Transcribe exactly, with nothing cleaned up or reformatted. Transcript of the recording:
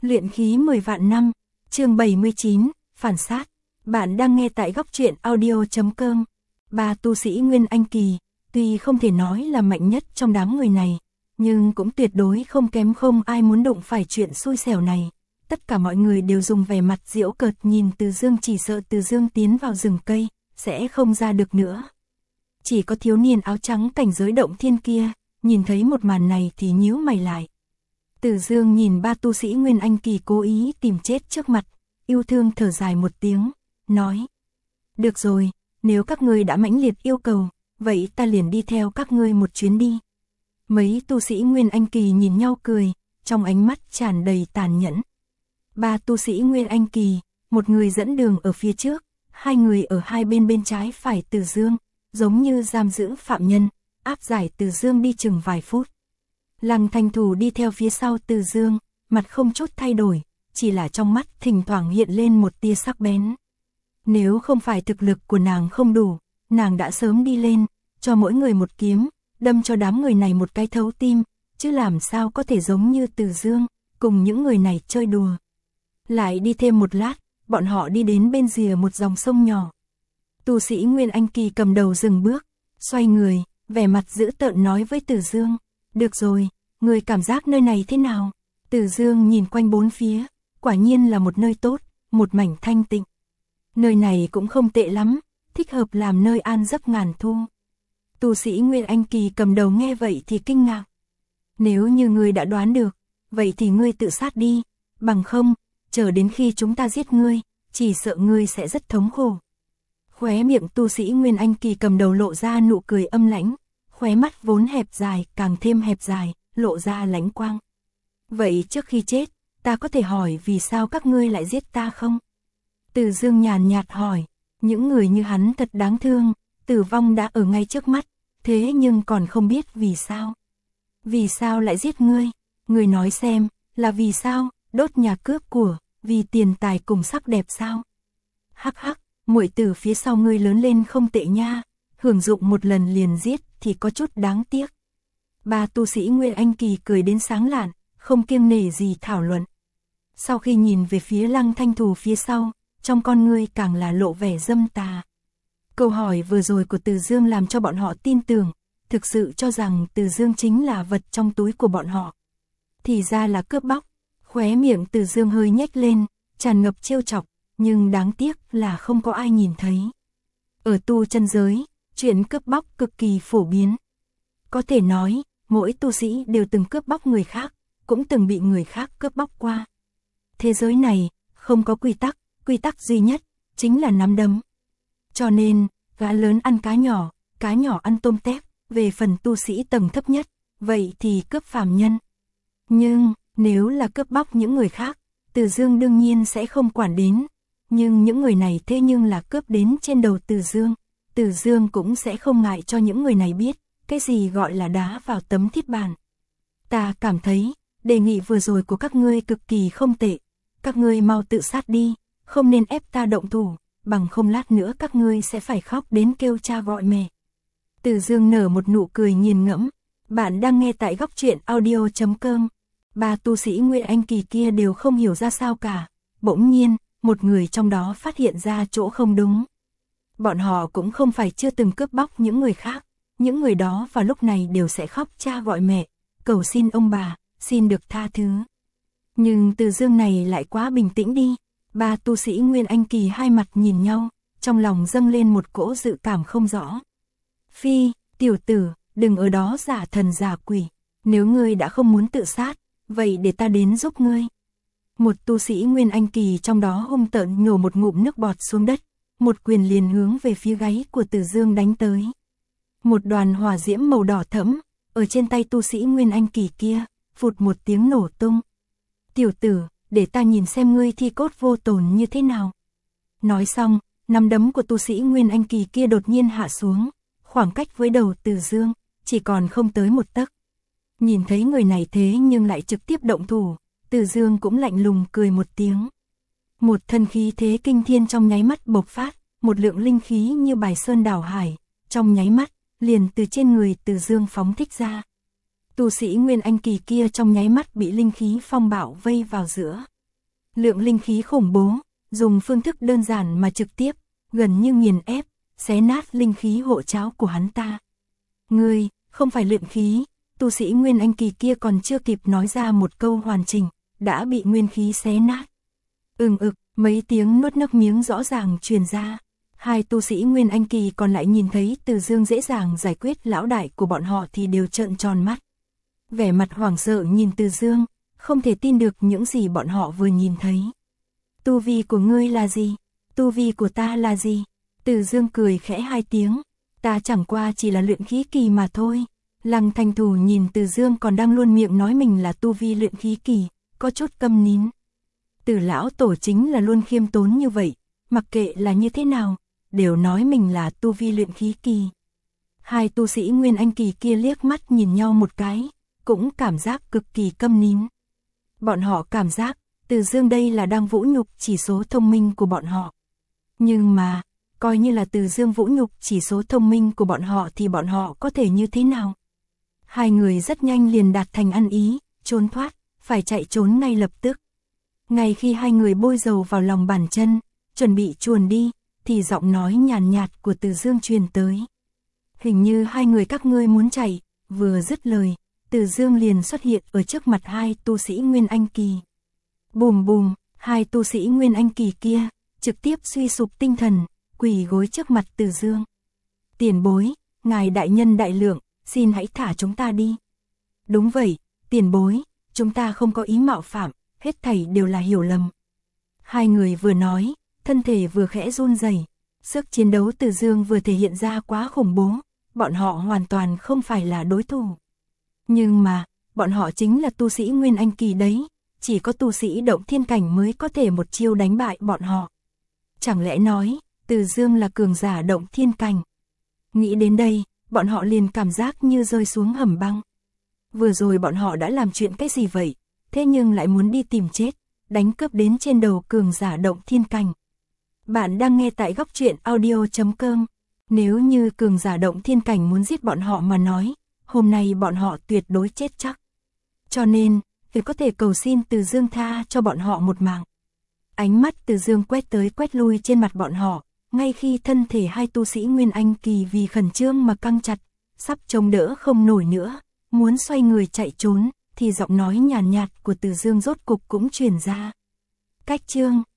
Luyện khí mười vạn năm, chương bảy mươi chín, phản sát. Bạn đang nghe tại góc truyện audio chấm com. Ba tu sĩ Nguyên Anh Kỳ, tuy không thể nói là mạnh nhất trong đám người này, nhưng cũng tuyệt đối không kém, không ai muốn đụng phải chuyện xui xẻo này. Tất cả mọi người đều dùng vẻ mặt giễu cợt nhìn Từ Dương, chỉ sợ Từ Dương tiến vào rừng cây, sẽ không ra được nữa. Chỉ có thiếu niên áo trắng cảnh giới động thiên kia, nhìn thấy một màn này thì nhíu mày lại. Từ Dương nhìn ba tu sĩ Nguyên Anh Kỳ cố ý tìm chết trước mặt, yêu thương thở dài một tiếng, nói: được rồi, nếu các ngươi đã mãnh liệt yêu cầu, vậy ta liền đi theo các ngươi một chuyến đi. Mấy tu sĩ Nguyên Anh Kỳ nhìn nhau cười, trong ánh mắt tràn đầy tàn nhẫn. Ba tu sĩ Nguyên Anh Kỳ, một người dẫn đường ở phía trước, hai người ở hai bên bên trái phải Từ Dương, giống như giam giữ phạm nhân, áp giải Từ Dương đi chừng vài phút. Lăng Thanh Thủ đi theo phía sau Từ Dương, mặt không chút thay đổi, chỉ là trong mắt thỉnh thoảng hiện lên một tia sắc bén. Nếu không phải thực lực của nàng không đủ, nàng đã sớm đi lên, cho mỗi người một kiếm, đâm cho đám người này một cái thấu tim, chứ làm sao có thể giống như Từ Dương, cùng những người này chơi đùa. Lại đi thêm một lát, bọn họ đi đến bên rìa một dòng sông nhỏ. Tu sĩ Nguyên Anh Kỳ cầm đầu dừng bước, xoay người, vẻ mặt dữ tợn nói với Từ Dương: được rồi, người cảm giác nơi này thế nào? Từ Dương nhìn quanh bốn phía, quả nhiên là một nơi tốt, một mảnh thanh tịnh. Nơi này cũng không tệ lắm, thích hợp làm nơi an giấc ngàn thu. Tu sĩ Nguyên Anh Kỳ cầm đầu nghe vậy thì kinh ngạc. Nếu như ngươi đã đoán được, vậy thì ngươi tự sát đi, bằng không, chờ đến khi chúng ta giết ngươi, chỉ sợ ngươi sẽ rất thống khổ. Khóe miệng tu sĩ Nguyên Anh Kỳ cầm đầu lộ ra nụ cười âm lãnh, khóe mắt vốn hẹp dài càng thêm hẹp dài, lộ ra lãnh quang. Vậy trước khi chết, ta có thể hỏi vì sao các ngươi lại giết ta không? Từ Dương nhàn nhạt hỏi, những người như hắn thật đáng thương, tử vong đã ở ngay trước mắt, thế nhưng còn không biết vì sao. Vì sao lại giết ngươi? Ngươi nói xem, là vì sao? Đốt nhà cướp của, vì tiền tài cùng sắc đẹp sao? Hắc hắc, muội tử phía sau ngươi lớn lên không tệ nha, hưởng dụng một lần liền giết thì có chút đáng tiếc. Ba tu sĩ Nguyên Anh Kỳ cười đến sáng lạn, không kiêng nể gì thảo luận. Sau khi nhìn về phía Lăng Thanh Thủ phía sau, trong con ngươi càng là lộ vẻ dâm tà. Câu hỏi vừa rồi của Từ Dương làm cho bọn họ tin tưởng, thực sự cho rằng Từ Dương chính là vật trong túi của bọn họ. Thì ra là cướp bóc. Khóe miệng Từ Dương hơi nhếch lên, tràn ngập trêu chọc, nhưng đáng tiếc là không có ai nhìn thấy. Ở tu chân giới, chuyện cướp bóc cực kỳ phổ biến. Có thể nói, mỗi tu sĩ đều từng cướp bóc người khác, cũng từng bị người khác cướp bóc qua. Thế giới này, không có quy tắc, quy tắc duy nhất, chính là nắm đấm. Cho nên, gã lớn ăn cá nhỏ, cá nhỏ ăn tôm tép, về phần tu sĩ tầng thấp nhất, vậy thì cướp phàm nhân. Nhưng, nếu là cướp bóc những người khác, Từ Dương đương nhiên sẽ không quản đến. Nhưng những người này thế nhưng là cướp đến trên đầu Từ Dương, Từ Dương cũng sẽ không ngại cho những người này biết, cái gì gọi là đá vào tấm thiết bàn. Ta cảm thấy, đề nghị vừa rồi của các ngươi cực kỳ không tệ, các ngươi mau tự sát đi, không nên ép ta động thủ, bằng không lát nữa các ngươi sẽ phải khóc đến kêu cha gọi mẹ. Từ Dương nở một nụ cười nghiền ngẫm. Bạn đang nghe tại góc truyện audio chấm com. Ba tu sĩ Nguyên Anh Kỳ kia đều không hiểu ra sao cả. Bỗng nhiên, một người trong đó phát hiện ra chỗ không đúng. Bọn họ cũng không phải chưa từng cướp bóc những người khác. Những người đó vào lúc này đều sẽ khóc cha gọi mẹ, cầu xin ông bà, xin được tha thứ. Nhưng Từ Dương này lại quá bình tĩnh đi. Ba tu sĩ Nguyên Anh Kỳ hai mặt nhìn nhau, trong lòng dâng lên một cỗ dự cảm không rõ. Phi, tiểu tử, đừng ở đó giả thần giả quỷ. Nếu ngươi đã không muốn tự sát, vậy để ta đến giúp ngươi. Một tu sĩ Nguyên Anh Kỳ trong đó hung tợn nhổ một ngụm nước bọt xuống đất, một quyền liền hướng về phía gáy của Từ Dương đánh tới. Một đoàn hỏa diễm màu đỏ thẫm, ở trên tay tu sĩ Nguyên Anh Kỳ kia, phụt một tiếng nổ tung. Tiểu tử, để ta nhìn xem ngươi thi cốt vô tổn như thế nào. Nói xong, nắm đấm của tu sĩ Nguyên Anh Kỳ kia đột nhiên hạ xuống, khoảng cách với đầu Từ Dương, chỉ còn không tới một tấc. Nhìn thấy người này thế nhưng lại trực tiếp động thủ, Từ Dương cũng lạnh lùng cười một tiếng. Một thân khí thế kinh thiên trong nháy mắt bộc phát, một lượng linh khí như bài sơn đảo hải, trong nháy mắt, liền từ trên người Từ Dương phóng thích ra. Tu sĩ Nguyên Anh Kỳ kia trong nháy mắt bị linh khí phong bạo vây vào giữa. Lượng linh khí khủng bố, dùng phương thức đơn giản mà trực tiếp, gần như nghiền ép, xé nát linh khí hộ tráo của hắn ta. Ngươi, không phải luyện khí, tu sĩ Nguyên Anh kỳ kia còn chưa kịp nói ra một câu hoàn chỉnh, đã bị nguyên khí xé nát. Ừng ực, mấy tiếng nuốt nước miếng rõ ràng truyền ra. Hai tu sĩ Nguyên Anh kỳ còn lại nhìn thấy Từ Dương dễ dàng giải quyết lão đại của bọn họ thì đều trợn tròn mắt. Vẻ mặt hoảng sợ nhìn Từ Dương, không thể tin được những gì bọn họ vừa nhìn thấy. Tu vi của ngươi là gì? Tu vi của ta là gì? Từ Dương cười khẽ hai tiếng, ta chẳng qua chỉ là luyện khí kỳ mà thôi. Lăng Thanh Thù nhìn Từ Dương còn đang luôn miệng nói mình là tu vi luyện khí kỳ, có chút câm nín. Từ lão tổ chính là luôn khiêm tốn như vậy, mặc kệ là như thế nào, đều nói mình là tu vi luyện khí kỳ. Hai tu sĩ Nguyên Anh kỳ kia liếc mắt nhìn nhau một cái, cũng cảm giác cực kỳ câm nín. Bọn họ cảm giác, Từ Dương đây là đang vũ nhục chỉ số thông minh của bọn họ. Nhưng mà, coi như là Từ Dương vũ nhục chỉ số thông minh của bọn họ thì bọn họ có thể như thế nào? Hai người rất nhanh liền đạt thành ăn ý, trốn thoát, phải chạy trốn ngay lập tức. Ngay khi hai người bôi dầu vào lòng bàn chân, chuẩn bị chuồn đi, thì giọng nói nhàn nhạt của Từ Dương truyền tới. Hình như hai người các ngươi muốn chạy, vừa dứt lời, Từ Dương liền xuất hiện ở trước mặt hai tu sĩ Nguyên Anh kỳ. Bùm bùm, hai tu sĩ Nguyên Anh kỳ kia, trực tiếp suy sụp tinh thần, quỳ gối trước mặt Từ Dương. Tiền bối, ngài đại nhân đại lượng, xin hãy thả chúng ta đi. Đúng vậy, tiền bối, chúng ta không có ý mạo phạm, hết thảy đều là hiểu lầm. Hai người vừa nói, thân thể vừa khẽ run rẩy, sức chiến đấu Từ Dương vừa thể hiện ra quá khủng bố, bọn họ hoàn toàn không phải là đối thủ. Nhưng mà, bọn họ chính là tu sĩ Nguyên Anh kỳ đấy, chỉ có tu sĩ động thiên cảnh mới có thể một chiêu đánh bại bọn họ. Chẳng lẽ nói, Từ Dương là cường giả động thiên cảnh? Nghĩ đến đây, bọn họ liền cảm giác như rơi xuống hầm băng. Vừa rồi bọn họ đã làm chuyện cái gì vậy, thế nhưng lại muốn đi tìm chết, đánh cướp đến trên đầu cường giả động thiên cảnh. Bạn đang nghe tại góc truyện audio chấm com. Nếu như cường giả động thiên cảnh muốn giết bọn họ mà nói, hôm nay bọn họ tuyệt đối chết chắc. Cho nên, vì có thể cầu xin Từ Dương tha cho bọn họ một mạng. Ánh mắt Từ Dương quét tới quét lui trên mặt bọn họ, ngay khi thân thể hai tu sĩ Nguyên Anh kỳ vì khẩn trương mà căng chặt, sắp chống đỡ không nổi nữa, muốn xoay người chạy trốn, thì giọng nói nhàn nhạt của Từ Dương rốt cục cũng truyền ra. Cách chương